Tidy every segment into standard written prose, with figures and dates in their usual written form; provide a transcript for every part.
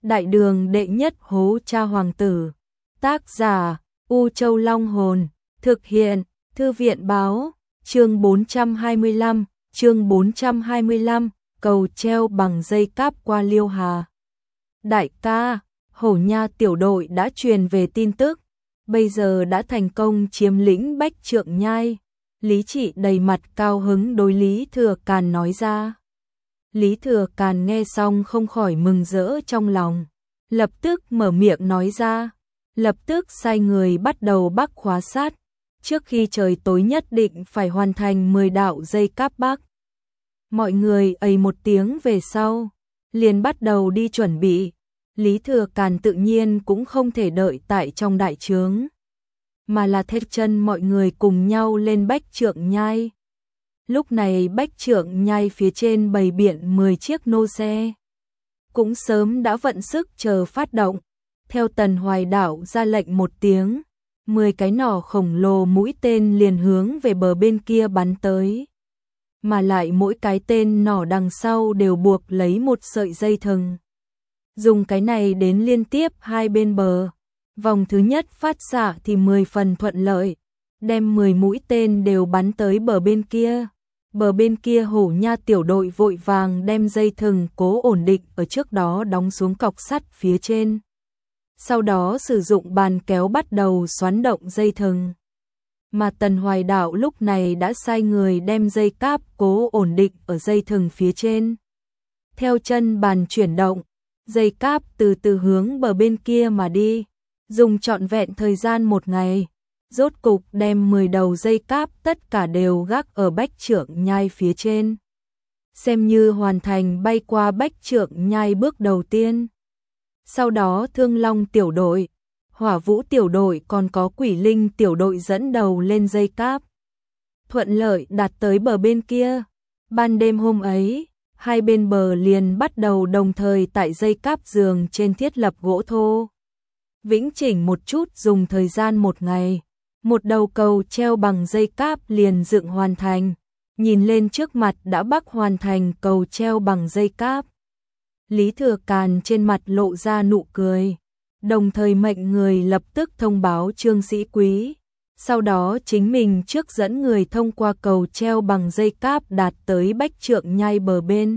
Đại đường đệ nhất hố cha hoàng tử. Tác giả U Châu Long Hồn. Thực hiện Thư viện Báo. Chương 425, cầu treo bằng dây cáp qua Liêu Hà. Đại ca, Hổ Nha tiểu đội đã truyền về tin tức, bây giờ đã thành công chiếm lĩnh Bách Trượng Nhai. Lý Trị đầy mặt cao hứng đối Lý Thừa Càn nói ra. Lý Thừa Càn nghe xong không khỏi mừng rỡ trong lòng, lập tức mở miệng nói ra, lập tức sai người bắt đầu bắc khóa sát, trước khi trời tối nhất định phải hoàn thành 10 đạo dây cáp bắc. Mọi người ầy một tiếng về sau, liền bắt đầu đi chuẩn bị. Lý Thừa Càn tự nhiên cũng không thể đợi tại trong đại trướng, mà là thét chân mọi người cùng nhau lên Bách Trượng Nhai. Lúc này Bách Trượng Nhai phía trên bày biện 10 chiếc nô xe, cũng sớm đã vận sức chờ phát động. Theo Tần Hoài Đạo ra lệnh một tiếng, 10 cái nỏ khổng lồ mũi tên liền hướng về bờ bên kia bắn tới. Mà lại mỗi cái tên nỏ đằng sau đều buộc lấy một sợi dây thừng, dùng cái này đến liên tiếp hai bên bờ. Vòng thứ nhất phát xạ thì 10 phần thuận lợi, đem 10 mũi tên đều bắn tới bờ bên kia. Bờ bên kia Hổ Nha tiểu đội vội vàng đem dây thừng cố ổn định ở trước đó đóng xuống cọc sắt phía trên. Sau đó sử dụng bàn kéo bắt đầu xoắn động dây thừng. Mà Tần Hoài Đạo lúc này đã sai người đem dây cáp cố ổn định ở dây thừng phía trên. Theo chân bàn chuyển động, dây cáp từ từ hướng bờ bên kia mà đi, dùng trọn vẹn thời gian một ngày, rốt cục đem 10 đầu dây cáp tất cả đều gác ở Bách Trượng Nhai phía trên. Xem như hoàn thành bay qua Bách Trượng Nhai bước đầu tiên. Sau đó Thương Long tiểu đội, Hỏa Vũ tiểu đội còn có Quỷ Linh tiểu đội dẫn đầu lên dây cáp, thuận lợi đạt tới bờ bên kia. Ban đêm hôm ấy, hai bên bờ liền bắt đầu đồng thời tại dây cáp giường trên thiết lập gỗ thô. Vĩnh chỉnh một chút dùng thời gian một ngày, một đầu cầu treo bằng dây cáp liền dựng hoàn thành. Nhìn lên trước mặt đã bắc hoàn thành cầu treo bằng dây cáp, Lý Thừa Càn trên mặt lộ ra nụ cười, đồng thời mệnh người lập tức thông báo Trương Sĩ Quý. Sau đó chính mình trước dẫn người thông qua cầu treo bằng dây cáp đạt tới Bách Trượng Nhai bờ bên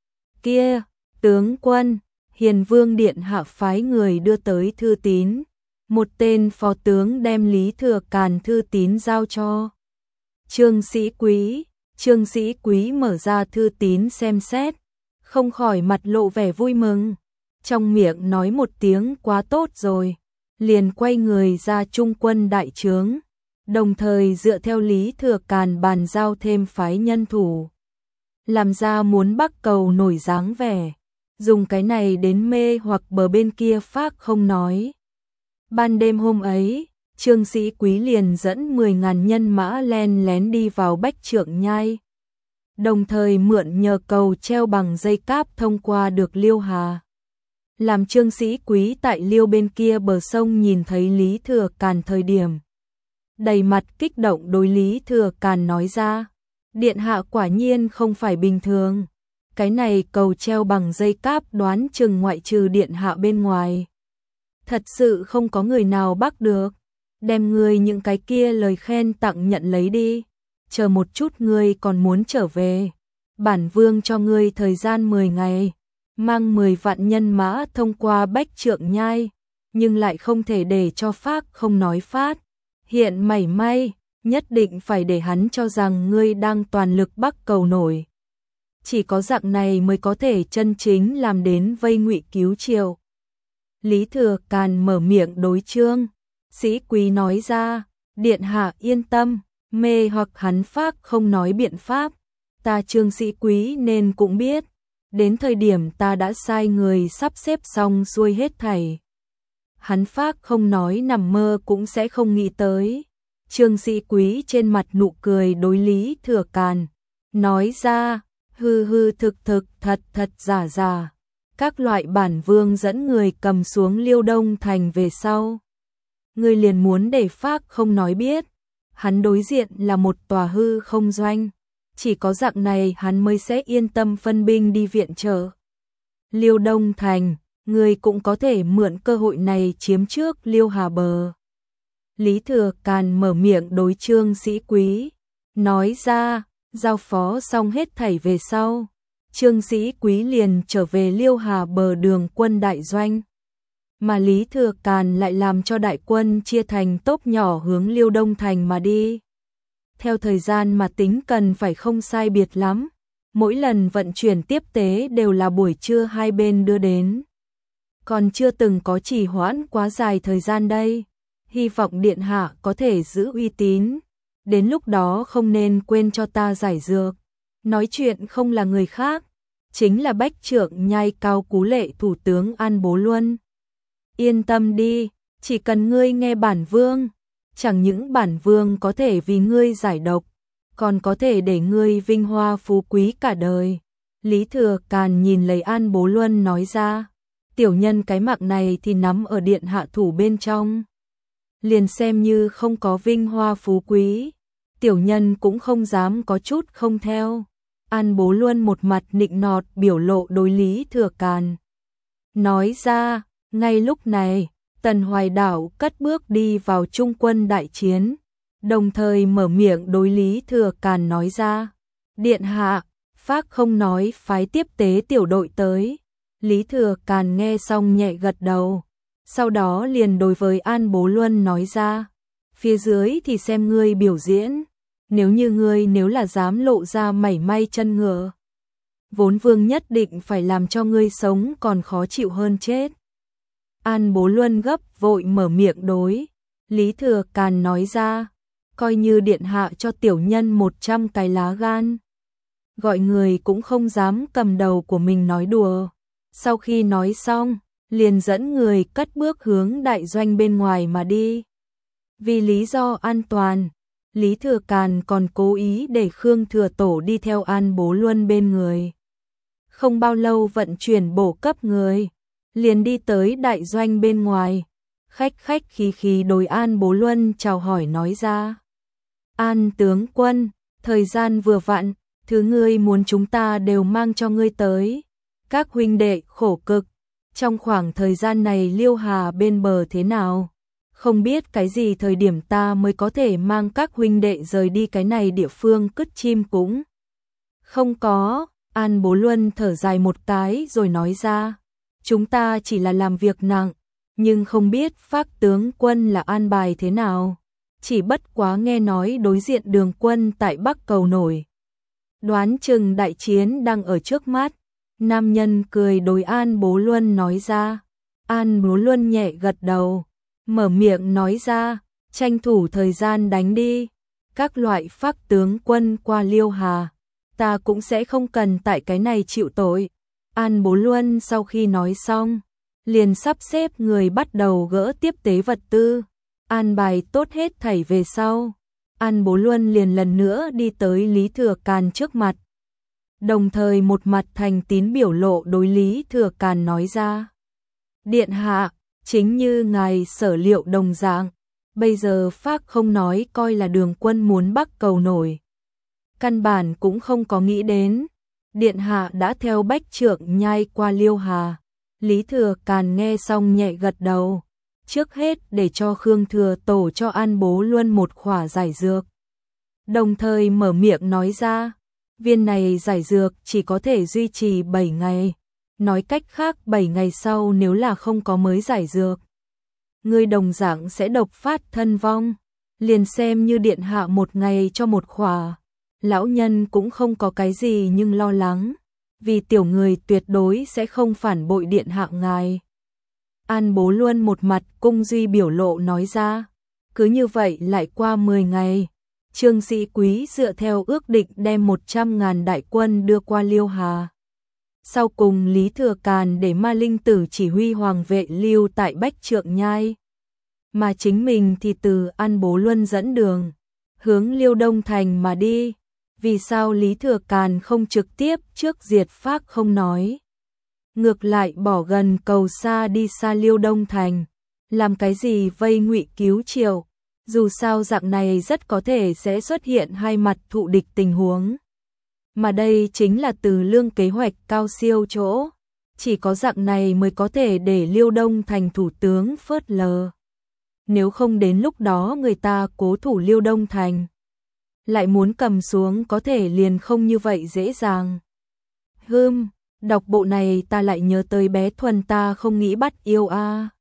kia. Tướng quân, Hiền Vương điện hạ phái người đưa tới thư tín. Một tên phó tướng đem Lý Thừa Càn thư tín giao cho Trương Sĩ Quý. Trương Sĩ Quý mở ra thư tín xem xét, không khỏi mặt lộ vẻ vui mừng, trong miệng nói một tiếng quá tốt rồi, liền quay người ra trung quân đại trướng, đồng thời dựa theo Lý Thừa Càn bàn giao thêm phái nhân thủ, làm ra muốn bắc cầu nổi dáng vẻ, dùng cái này đến mê hoặc bờ bên kia phác không nói. Ban đêm hôm ấy, Trương Sĩ Quý liền dẫn 10.000 nhân mã len lén đi vào Bách Trượng Nhai, đồng thời mượn nhờ cầu treo bằng dây cáp thông qua được Liêu Hà. Làm Trương Sĩ Quý tại Liêu bên kia bờ sông nhìn thấy Lý Thừa Càn thời điểm, đầy mặt kích động đối Lý Thừa Càn nói ra, điện hạ quả nhiên không phải bình thường, cái này cầu treo bằng dây cáp đoán chừng ngoại trừ điện hạ bên ngoài, thật sự không có người nào bắt được, đem ngươi những cái kia lời khen tặng nhận lấy đi, chờ một chút ngươi còn muốn trở về, bản vương cho ngươi thời gian 10 ngày, mang 10 vạn nhân mã thông qua Bách Trượng Nhai, nhưng lại không thể để cho phác không nói phát, hiện mảy may, nhất định phải để hắn cho rằng ngươi đang toàn lực bắc cầu nổi. Chỉ có dạng này mới có thể chân chính làm đến vây ngụy cứu triệu. Lý Thừa Càn mở miệng đối Trương Sĩ Quý nói ra, điện hạ yên tâm, mê hoặc hắn phác không nói biện pháp, ta Trương Sĩ Quý nên cũng biết, đến thời điểm ta đã sai người sắp xếp xong xuôi hết thảy. Hắn phác không nói nằm mơ cũng sẽ không nghĩ tới. Trương Sĩ Quý trên mặt nụ cười đối Lý Thừa Càn, nói ra, hư hư thực thực thật thật giả giả. Các loại bản vương dẫn người cầm xuống Liêu Đông thành về sau, ngươi liền muốn để phác không nói biết, hắn đối diện là một tòa hư không doanh, chỉ có dạng này hắn mới sẽ yên tâm phân binh đi viện trợ. Liêu Đông thành, ngươi cũng có thể mượn cơ hội này chiếm trước Liêu Hà bờ. Lý Thừa Càn mở miệng đối Trương Sĩ Quý, nói ra, giao phó xong hết thảy về sau. Trương Sĩ Quý liền trở về Liêu Hà bờ đường quân đại doanh. Mà Lý Thừa Càn lại làm cho đại quân chia thành tốp nhỏ hướng Liêu Đông Thành mà đi. Theo thời gian mà tính cần phải không sai biệt lắm, mỗi lần vận chuyển tiếp tế đều là buổi trưa hai bên đưa đến. Còn chưa từng có trì hoãn quá dài thời gian đây, hy vọng điện hạ có thể giữ uy tín, đến lúc đó không nên quên cho ta giải dược. Nói chuyện không là người khác, chính là Bách Trượng Nhai Cao Cú Lệ thủ tướng An Bố Luân. Yên tâm đi, chỉ cần ngươi nghe bản vương, chẳng những bản vương có thể vì ngươi giải độc, còn có thể để ngươi vinh hoa phú quý cả đời. Lý Thừa Càn nhìn lấy An Bố Luân nói ra, tiểu nhân cái mạng này thì nắm ở điện hạ thủ bên trong. Liền xem như không có vinh hoa phú quý, tiểu nhân cũng không dám có chút không theo. An Bố Luân một mặt nịnh nọt biểu lộ đối Lý Thừa Càn. Nói ra, ngay lúc này, Tần Hoài Đảo cất bước đi vào trung quân đại chiến, đồng thời mở miệng đối Lý Thừa Càn nói ra. Điện hạ, Phác không nói phái tiếp tế tiểu đội tới. Lý Thừa Càn nghe xong nhẹ gật đầu, sau đó liền đối với An Bố Luân nói ra. Phía dưới thì xem ngươi biểu diễn, nếu là dám lộ ra mảy may chân ngựa, vốn vương nhất định phải làm cho ngươi sống còn khó chịu hơn chết. An Bố Luân gấp vội mở miệng đối Lý Thừa Càn nói ra, coi như điện hạ cho tiểu nhân 100 cái lá gan, gọi người cũng không dám cầm đầu của mình nói đùa. Sau khi nói xong, liền dẫn người cất bước hướng đại doanh bên ngoài mà đi. Vì lý do an toàn, Lý Thừa Càn còn cố ý để Khương Thừa Tổ đi theo An Bố Luân bên người. Không bao lâu vận chuyển bổ cấp người, liền đi tới đại doanh bên ngoài, khách khí đối An Bố Luân chào hỏi nói ra. An tướng quân, thời gian vừa vặn, thứ ngươi muốn chúng ta đều mang cho ngươi tới. Các huynh đệ khổ cực, trong khoảng thời gian này Liêu Hà bên bờ thế nào? Không biết cái gì thời điểm ta mới có thể mang các huynh đệ rời đi cái này địa phương cất chim cũng không có. An Bố Luân thở dài một cái rồi nói ra, chúng ta chỉ là làm việc nặng, nhưng không biết Phác tướng quân là an bài thế nào. Chỉ bất quá nghe nói đối diện Đường quân tại Bắc Cầu nổi, đoán chừng đại chiến đang ở trước mắt. Nam nhân cười đối An Bố Luân nói ra. An Bố Luân nhẹ gật đầu, mở miệng nói ra, tranh thủ thời gian đánh đi. Các loại Phác tướng quân qua Liêu Hà, ta cũng sẽ không cần tại cái này chịu tội. An Bố Luân sau khi nói xong, liền sắp xếp người bắt đầu gỡ tiếp tế vật tư, an bài tốt hết thảy về sau. An Bố Luân liền lần nữa đi tới Lý Thừa Càn trước mặt, đồng thời một mặt thành tín biểu lộ đối Lý Thừa Càn nói ra. Điện hạ, chính như ngài sở liệu đồng dạng, bây giờ Phác không nói coi là Đường quân muốn Bắc Cầu nổi, căn bản cũng không có nghĩ đến. Điện hạ đã theo Bách Trượng Nhai qua Liêu Hà. Lý Thừa Càn nghe xong nhẹ gật đầu, trước hết để cho Khương Thừa Tổ cho An Bố Luân một khỏa giải dược, đồng thời mở miệng nói ra, viên này giải dược chỉ có thể duy trì 7 ngày, nói cách khác 7 ngày sau nếu là không có mới giải dược, người đồng dạng sẽ độc phát thân vong. Liền xem như điện hạ một ngày cho một khỏa, lão nhân cũng không có cái gì nhưng lo lắng, vì tiểu người tuyệt đối sẽ không phản bội điện hạ ngài. An Bố Luân một mặt cung duy biểu lộ nói ra. Cứ như vậy lại qua 10 ngày, Trương Sĩ Quý dựa theo ước định đem 100.000 đại quân đưa qua Liêu Hà. Sau cùng Lý Thừa Càn để Ma Linh Tử chỉ huy hoàng vệ lưu tại Bách Trượng Nhai, mà chính mình thì từ An Bố Luân dẫn đường, hướng Liêu Đông Thành mà đi. Vì sao Lý Thừa Càn không trực tiếp trước diệt Phác không nói, ngược lại bỏ gần cầu xa đi xa Liêu Đông Thành, làm cái gì vây Ngụy cứu Triệu? Dù sao dạng này rất có thể sẽ xuất hiện hai mặt thụ địch tình huống, mà đây chính là Từ Lương kế hoạch cao siêu chỗ. Chỉ có dạng này mới có thể để Liêu Đông thành thủ tướng phớt lờ. Nếu không đến lúc đó người ta cố thủ Liêu Đông thành, lại muốn cầm xuống có thể liền không như vậy dễ dàng. Đọc bộ này ta lại nhớ tới bé Thuần ta không nghĩ bắt yêu a.